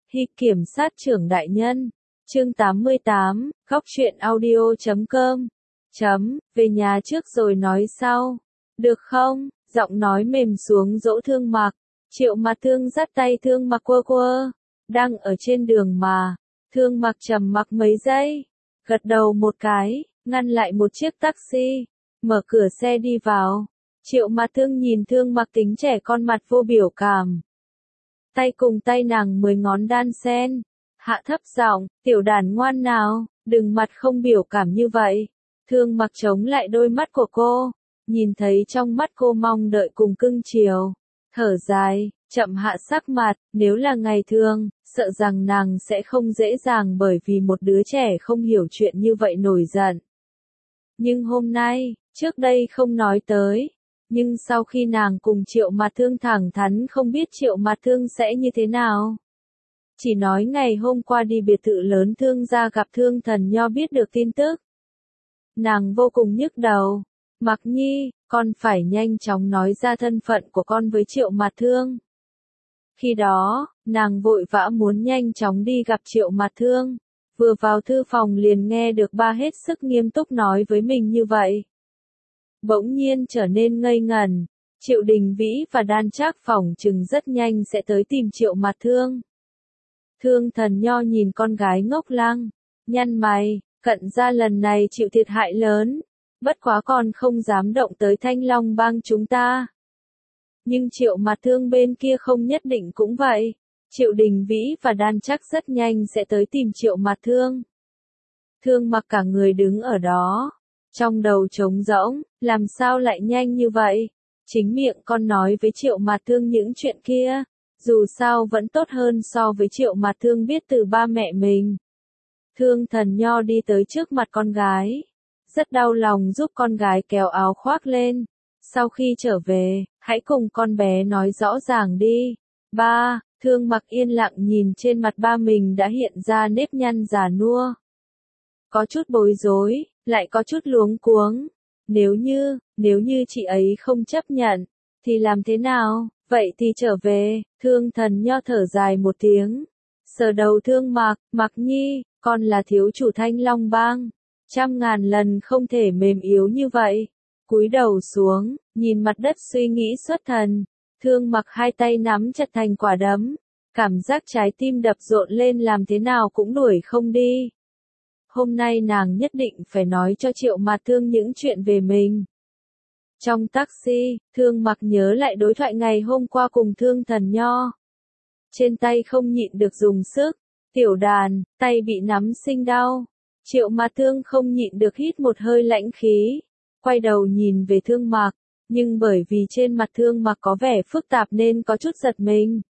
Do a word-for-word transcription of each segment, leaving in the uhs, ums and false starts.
Hi kiểm sát trưởng đại nhân. Chương tám mươi tám, góc truyện audio chấm com. Chấm, về nhà trước rồi nói sau. Được không? Giọng nói mềm xuống dỗ Thương Mặc. Triệu Mặt Thương dắt tay Thương Mặc quơ quơ. Đang ở trên đường mà. Thương Mặc trầm mặc mấy giây. Gật đầu một cái, ngăn lại một chiếc taxi. Mở cửa xe đi vào. Triệu Mặt Thương nhìn Thương Mặc tính trẻ con mặt vô biểu cảm. Tay cùng tay nàng mười ngón đan sen. Hạ thấp giọng, tiểu đàn ngoan nào, đừng mặt không biểu cảm như vậy. Thương Mặc chống lại đôi mắt của cô, nhìn thấy trong mắt cô mong đợi cùng cưng chiều. Thở dài, chậm hạ sắc mặt, nếu là ngày thường, sợ rằng nàng sẽ không dễ dàng bởi vì một đứa trẻ không hiểu chuyện như vậy nổi giận. Nhưng hôm nay, trước đây không nói tới. Nhưng sau khi nàng cùng Triệu Mặt Thương thẳng thắn không biết Triệu Mặt Thương sẽ như thế nào. Chỉ nói ngày hôm qua đi biệt thự lớn Thương gia gặp Thương Thần Nho biết được tin tức. Nàng vô cùng nhức đầu. Mặc Nhi, con phải nhanh chóng nói ra thân phận của con với Triệu Mặt Thương. Khi đó, nàng vội vã muốn nhanh chóng đi gặp Triệu Mặt Thương. Vừa vào thư phòng liền nghe được ba hết sức nghiêm túc nói với mình như vậy. Bỗng nhiên trở nên ngây ngẩn. Triệu Đình Vĩ và Đan Trác phỏng chừng rất nhanh sẽ tới tìm Triệu Mặt Thương. Thương Thần Nho nhìn con gái ngốc lăng, nhăn mày, Cận gia lần này chịu thiệt hại lớn, bất quá còn không dám động tới Thanh Long bang chúng ta. Nhưng Triệu Mặt Thương bên kia không nhất định cũng vậy. Triệu Đình Vĩ và Đan Trác rất nhanh sẽ tới tìm Triệu Mặt Thương. Thương Mặc cả người đứng ở đó, trong đầu trống rỗng, làm sao lại nhanh như vậy? Chính miệng con nói với Triệu Mặt Thương những chuyện kia, dù sao vẫn tốt hơn so với Triệu Mặt Thương biết từ ba mẹ mình. Thương Thần Nho đi tới trước mặt con gái, rất đau lòng giúp con gái kéo áo khoác lên. Sau khi trở về, hãy cùng con bé nói rõ ràng đi. Ba, Thương Mặc yên lặng nhìn trên mặt ba mình đã hiện ra nếp nhăn già nua. Có chút bối rối, lại có chút luống cuống. Nếu như, nếu như chị ấy không chấp nhận, thì làm thế nào? Vậy thì trở về. Thương Thần Nho thở dài một tiếng. Sờ đầu Thương Mặc, Mặc Nhi, con là thiếu chủ Thanh Long bang. Trăm ngàn lần không thể mềm yếu như vậy. Cúi đầu xuống, nhìn mặt đất suy nghĩ xuất thần. Thương Mặc hai tay nắm chặt thành quả đấm. Cảm giác trái tim đập rộn lên làm thế nào cũng đuổi không đi. Hôm nay nàng nhất định phải nói cho Triệu Mặt Thương những chuyện về mình. Trong taxi, Thương Mặc nhớ lại đối thoại ngày hôm qua cùng Thương Thần Nho. Trên tay không nhịn được dùng sức. Tiểu đàn, tay bị nắm sinh đau. Triệu Mặt Thương không nhịn được hít một hơi lãnh khí. Quay đầu nhìn về Thương Mặc. Nhưng bởi vì trên mặt Thương Mặc có vẻ phức tạp nên có chút giật mình.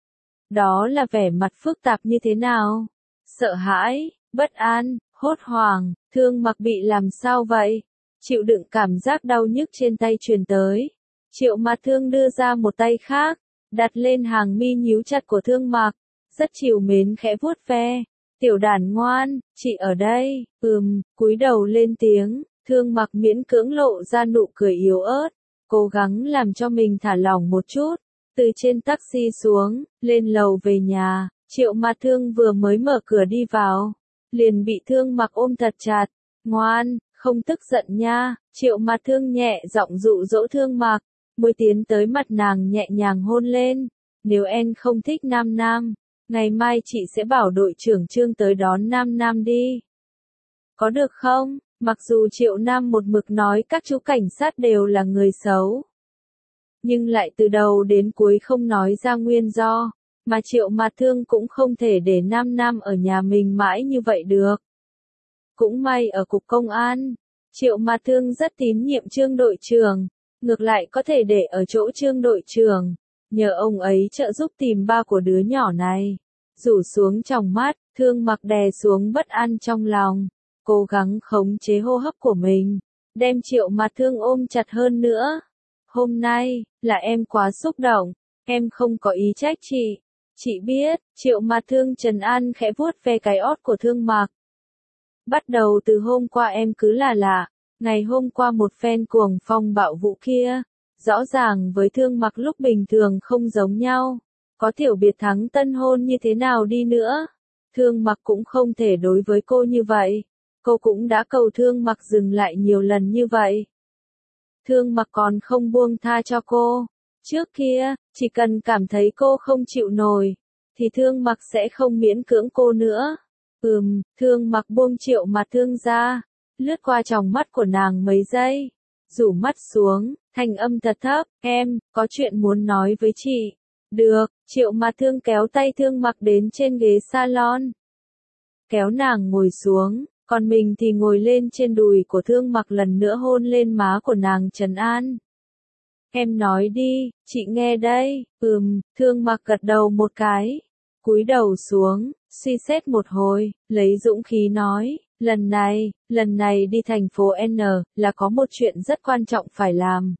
Đó là vẻ mặt phức tạp như thế nào? Sợ hãi, bất an, hốt hoảng. Thương Mặc bị làm sao vậy? Chịu đựng cảm giác đau nhức trên tay truyền tới. Triệu Mặt Thương đưa ra một tay khác, đặt lên hàng mi nhíu chặt của Thương Mặc, rất trìu mến khẽ vuốt ve. Tiểu đàn ngoan, chị ở đây. Ừm, cúi đầu lên tiếng. Thương Mặc miễn cưỡng lộ ra nụ cười yếu ớt, cố gắng làm cho mình thả lỏng một chút. Từ trên taxi xuống, lên lầu về nhà. Triệu Mặt Thương vừa mới mở cửa đi vào, liền bị Thương Mặc ôm thật chặt. Ngoan, không tức giận nha. Triệu Mặt Thương nhẹ giọng dụ dỗ Thương Mặc, môi tiến tới mặt nàng nhẹ nhàng hôn lên. Nếu em không thích Nam Nam, ngày mai chị sẽ bảo đội trưởng Trương tới đón Nam Nam đi. Có được không? Mặc dù Triệu Nam một mực nói các chú cảnh sát đều là người xấu, nhưng lại từ đầu đến cuối không nói ra nguyên do, mà Triệu Mặt Thương cũng không thể để Nam Nam ở nhà mình mãi như vậy được. Cũng may ở cục công an, Triệu Mặt Thương rất tín nhiệm Trương đội trưởng, ngược lại có thể để ở chỗ Trương đội trưởng, nhờ ông ấy trợ giúp tìm ba của đứa nhỏ này. Rủ xuống tròng mắt, Thương Mặc đè xuống bất an trong lòng, cố gắng khống chế hô hấp của mình, đem Triệu Mặt Thương ôm chặt hơn nữa. Hôm nay, là em quá xúc động, em không có ý trách chị. Chị biết. Triệu Mặt Thương trấn an khẽ vuốt ve cái ót của Thương Mặc. Bắt đầu từ hôm qua em cứ là lạ, ngày hôm qua một phen cuồng phong bạo vũ kia, rõ ràng với Thương Mặc lúc bình thường không giống nhau. Có tiểu biệt thắng tân hôn như thế nào đi nữa, Thương Mặc cũng không thể đối với cô như vậy. Cô cũng đã cầu Thương Mặc dừng lại nhiều lần như vậy. Thương Mặc còn không buông tha cho cô. Trước kia, chỉ cần cảm thấy cô không chịu nổi, thì Thương Mặc sẽ không miễn cưỡng cô nữa. Ừm, Thương Mặc buông Triệu Mạt Thương ra, lướt qua tròng mắt của nàng mấy giây, rủ mắt xuống, thanh âm thật thấp, em, có chuyện muốn nói với chị. Được, Triệu Mạt Thương kéo tay Thương Mặc đến trên ghế salon. Kéo nàng ngồi xuống, còn mình thì ngồi lên trên đùi của Thương Mặc lần nữa hôn lên má của nàng trấn an. Em nói đi, chị nghe đây. Ừm, Thương Mặc gật đầu một cái, cúi đầu xuống, suy xét một hồi, lấy dũng khí nói, lần này, lần này đi thành phố N, là có một chuyện rất quan trọng phải làm.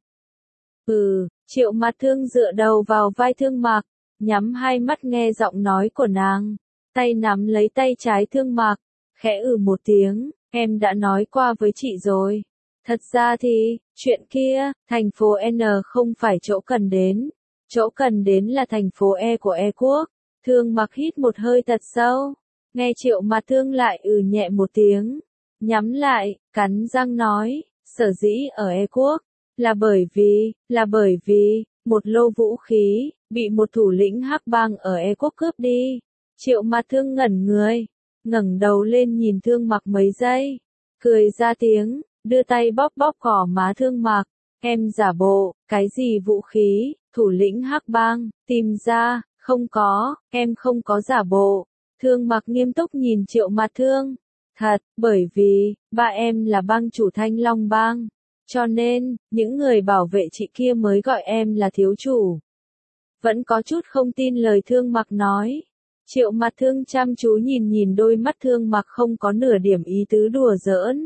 Ừ, Triệu Mạt Thương dựa đầu vào vai Thương Mặc, nhắm hai mắt nghe giọng nói của nàng, tay nắm lấy tay trái Thương Mặc, khẽ ừ một tiếng, em đã nói qua với chị rồi. Thật ra thì, chuyện kia, thành phố N không phải chỗ cần đến, chỗ cần đến là thành phố E của E quốc. Thương Mặc hít một hơi thật sâu, nghe Triệu Mạt Thương lại ừ nhẹ một tiếng, nhắm lại, cắn răng nói, sở dĩ ở E quốc, là bởi vì, là bởi vì, một lô vũ khí, bị một thủ lĩnh hắc bang ở E quốc cướp đi. Triệu Mạt Thương ngẩn người, ngẩng đầu lên nhìn Thương Mặc mấy giây, cười ra tiếng, đưa tay bóp bóp cỏ má Thương Mặc, em giả bộ, cái gì vũ khí, thủ lĩnh hắc bang, tìm ra, không có, em không có giả bộ. Thương Mặc nghiêm túc nhìn Triệu Mạt Thương, thật, bởi vì, ba em là bang chủ Thanh Long bang, cho nên, những người bảo vệ chị kia mới gọi em là thiếu chủ. Vẫn có chút không tin lời Thương Mặc nói. Triệu Mạt Thương chăm chú nhìn nhìn đôi mắt Thương Mặc không có nửa điểm ý tứ đùa giỡn.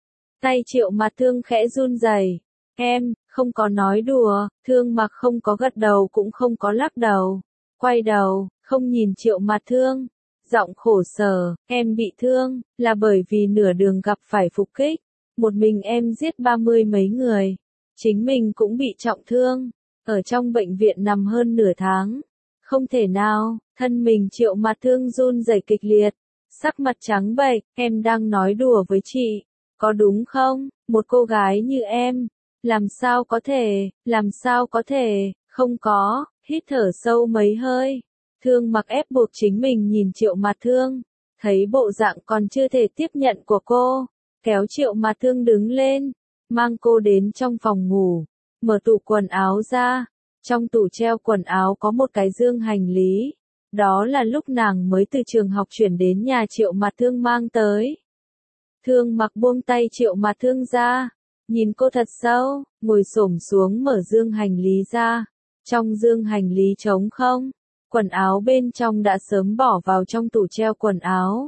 Tay Triệu Mạt Thương khẽ run rẩy. Em, không có nói đùa. Thương Mặc không có gật đầu cũng không có lắc đầu. Quay đầu, không nhìn Triệu Mạt Thương. Giọng khổ sở, em bị thương, là bởi vì nửa đường gặp phải phục kích. Một mình em giết ba mươi mấy người. Chính mình cũng bị trọng thương. Ở trong bệnh viện nằm hơn nửa tháng. Không thể nào, thân mình Triệu Mạt Thương run rẩy kịch liệt. Sắc mặt trắng bệch, em đang nói đùa với chị. Có đúng không, một cô gái như em. Làm sao có thể, làm sao có thể, không có, hít thở sâu mấy hơi. Thương Mặc ép buộc chính mình nhìn Triệu Mạt Thương. Thấy bộ dạng còn chưa thể tiếp nhận của cô. Kéo Triệu Mạt Thương đứng lên, mang cô đến trong phòng ngủ, mở tủ quần áo ra. Trong tủ treo quần áo có một cái dương hành lý, đó là lúc nàng mới từ trường học chuyển đến nhà Triệu Mạt Thương mang tới. Thương Mặc buông tay Triệu Mạt Thương ra, nhìn cô thật sâu, ngồi xổm xuống mở dương hành lý ra. Trong dương hành lý trống không, quần áo bên trong đã sớm bỏ vào trong tủ treo quần áo.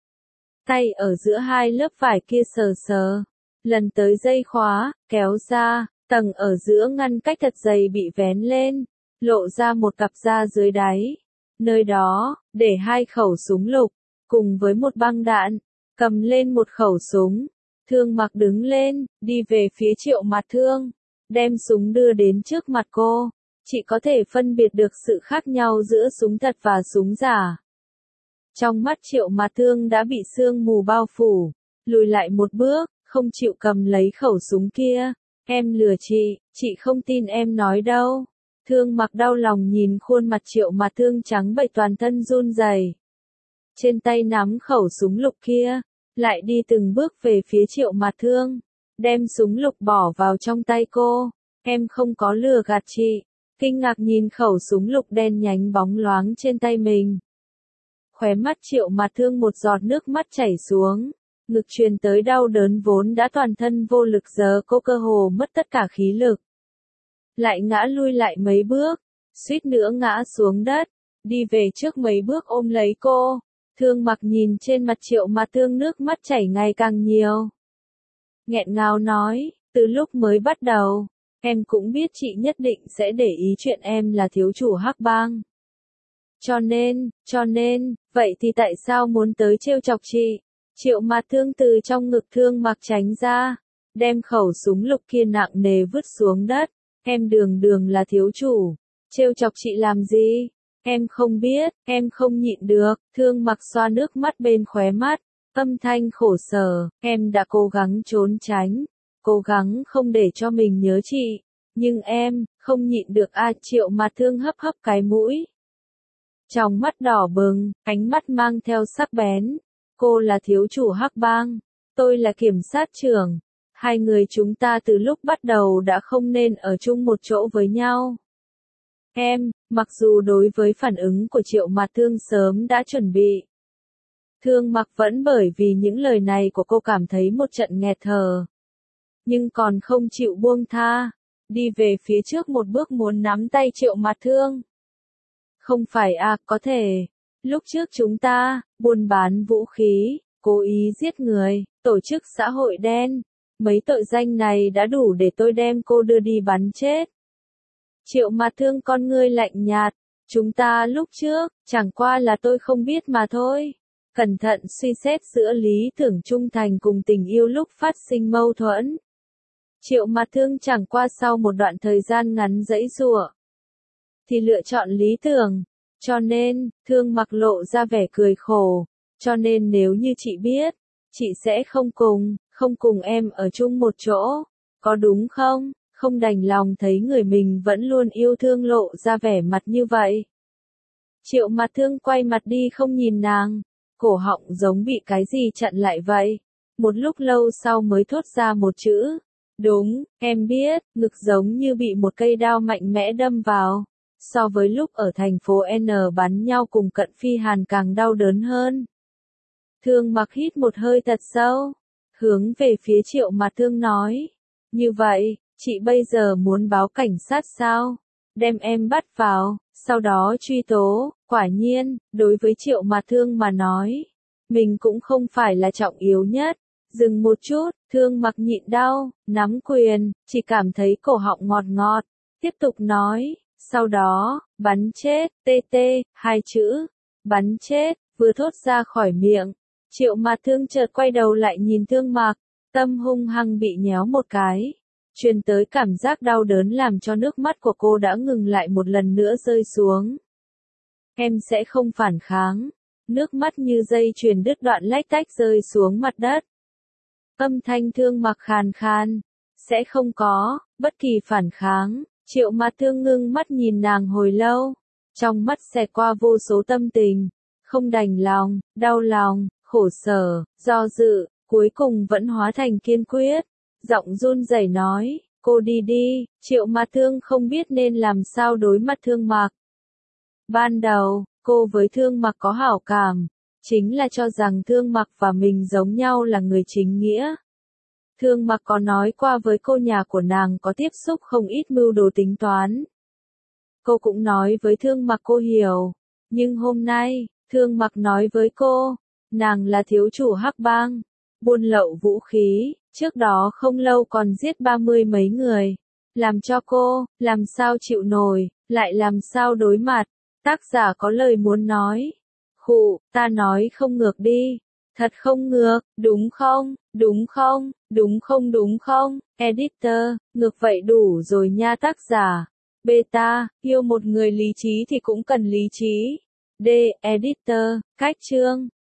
Tay ở giữa hai lớp vải kia sờ sờ, lần tới dây khóa, kéo ra, tầng ở giữa ngăn cách thật dày bị vén lên, lộ ra một cặp da dưới đáy. Nơi đó, để hai khẩu súng lục, cùng với một băng đạn, cầm lên một khẩu súng. Thương Mặc đứng lên, đi về phía Triệu Mạt Thương, đem súng đưa đến trước mặt cô. Chị có thể phân biệt được sự khác nhau giữa súng thật và súng giả. Trong mắt Triệu Mạt Thương đã bị sương mù bao phủ, lùi lại một bước, không chịu cầm lấy khẩu súng kia. Em lừa chị, chị không tin em nói đâu. Thương Mặc đau lòng nhìn khuôn mặt Triệu Mạt Thương trắng bệch toàn thân run rẩy. Trên tay nắm khẩu súng lục kia, lại đi từng bước về phía Triệu Mạt Thương, đem súng lục bỏ vào trong tay cô. Em không có lừa gạt chị. Kinh ngạc nhìn khẩu súng lục đen nhánh bóng loáng trên tay mình. Khóe mắt Triệu Mạt Thương một giọt nước mắt chảy xuống, ngực truyền tới đau đớn vốn đã toàn thân vô lực giờ cô cơ hồ mất tất cả khí lực. Lại ngã lui lại mấy bước, suýt nữa ngã xuống đất, đi về trước mấy bước ôm lấy cô. Thương Mặc nhìn trên mặt Triệu Mạt Thương nước mắt chảy ngày càng nhiều. Nghẹn ngào nói, từ lúc mới bắt đầu, em cũng biết chị nhất định sẽ để ý chuyện em là thiếu chủ hắc bang. Cho nên, cho nên, vậy thì tại sao muốn tới trêu chọc chị? Triệu Mạt Thương từ trong ngực Thương Mặc tránh ra, đem khẩu súng lục kia nặng nề vứt xuống đất. Em đường đường là thiếu chủ, trêu chọc chị làm gì? Em không biết, em không nhịn được, Thương Mặc xoa nước mắt bên khóe mắt, âm thanh khổ sở, em đã cố gắng trốn tránh, cố gắng không để cho mình nhớ chị, nhưng em, không nhịn được a. Triệu Mạt Thương hấp hấp cái mũi. Trong mắt đỏ bừng, ánh mắt mang theo sắc bén. Cô là thiếu chủ Hắc Bang, tôi là kiểm sát trưởng. Hai người chúng ta từ lúc bắt đầu đã không nên ở chung một chỗ với nhau. Em, mặc dù đối với phản ứng của Triệu Mạt Thương sớm đã chuẩn bị. Thương Mặc vẫn bởi vì những lời này của cô cảm thấy một trận nghẹt thở. Nhưng còn không chịu buông tha, đi về phía trước một bước muốn nắm tay Triệu Mạt Thương. Không phải à, có thể. Lúc trước chúng ta, buôn bán vũ khí, cố ý giết người, tổ chức xã hội đen. Mấy tội danh này đã đủ để tôi đem cô đưa đi bắn chết. Triệu Mạt Thương con ngươi lạnh nhạt. Chúng ta lúc trước, chẳng qua là tôi không biết mà thôi. Cẩn thận suy xét giữa lý tưởng trung thành cùng tình yêu lúc phát sinh mâu thuẫn. Triệu Mạt Thương chẳng qua sau một đoạn thời gian ngắn giãy giụa, thì lựa chọn lý tưởng. Cho nên, Thương Mặc lộ ra vẻ cười khổ. Cho nên nếu như chị biết, chị sẽ không cùng, không cùng em ở chung một chỗ. Có đúng không? Không đành lòng thấy người mình vẫn luôn yêu thương lộ ra vẻ mặt như vậy. Triệu Mạt Thương quay mặt đi không nhìn nàng. Cổ họng giống bị cái gì chặn lại vậy. Một lúc lâu sau mới thốt ra một chữ. Đúng, em biết, ngực giống như bị một cây đao mạnh mẽ đâm vào. So với lúc ở thành phố N bắn nhau cùng Cận Phi Hàn càng đau đớn hơn. Thương Mặc hít một hơi thật sâu, hướng về phía Triệu Mạt Thương nói. Như vậy, chị bây giờ muốn báo cảnh sát sao? Đem em bắt vào, sau đó truy tố. Quả nhiên, đối với Triệu Mạt Thương mà nói, mình cũng không phải là trọng yếu nhất. Dừng một chút, Thương Mặc nhịn đau, nắm quyền, chỉ cảm thấy cổ họng ngọt ngọt. Tiếp tục nói, sau đó, bắn chết, tê tê, hai chữ, bắn chết, vừa thốt ra khỏi miệng. Triệu Mạt Thương chợt quay đầu lại nhìn Thương Mặc, tâm hung hăng bị nhéo một cái. Truyền tới cảm giác đau đớn làm cho nước mắt của cô đã ngừng lại một lần nữa rơi xuống. Em sẽ không phản kháng. Nước mắt như dây chuyền đứt đoạn lách tách rơi xuống mặt đất. Âm thanh Thương Mặc khàn khan. Sẽ không có, bất kỳ phản kháng. Triệu Mạt Thương ngưng mắt nhìn nàng hồi lâu. Trong mắt xẹt qua vô số tâm tình. Không đành lòng, đau lòng, khổ sở, do dự, cuối cùng vẫn hóa thành kiên quyết. Giọng run rẩy nói, cô đi đi. Triệu Mạt Thương không biết nên làm sao đối mặt Thương Mặc. Ban đầu, cô với Thương Mặc có hảo cảm, chính là cho rằng Thương Mặc và mình giống nhau là người chính nghĩa. Thương Mặc có nói qua với cô nhà của nàng có tiếp xúc không ít mưu đồ tính toán. Cô cũng nói với Thương Mặc cô hiểu, nhưng hôm nay, Thương Mặc nói với cô, nàng là thiếu chủ Hắc Bang, buôn lậu vũ khí, trước đó không lâu còn giết ba mươi mấy người. Làm cho cô, làm sao chịu nổi, lại làm sao đối mặt. Tác giả có lời muốn nói. Khụ, ta nói không ngược đi. Thật không ngược, đúng không, đúng không, đúng không đúng không, editor, ngược vậy đủ rồi nha tác giả. Beta, yêu một người lý trí thì cũng cần lý trí. D, editor, cách chương.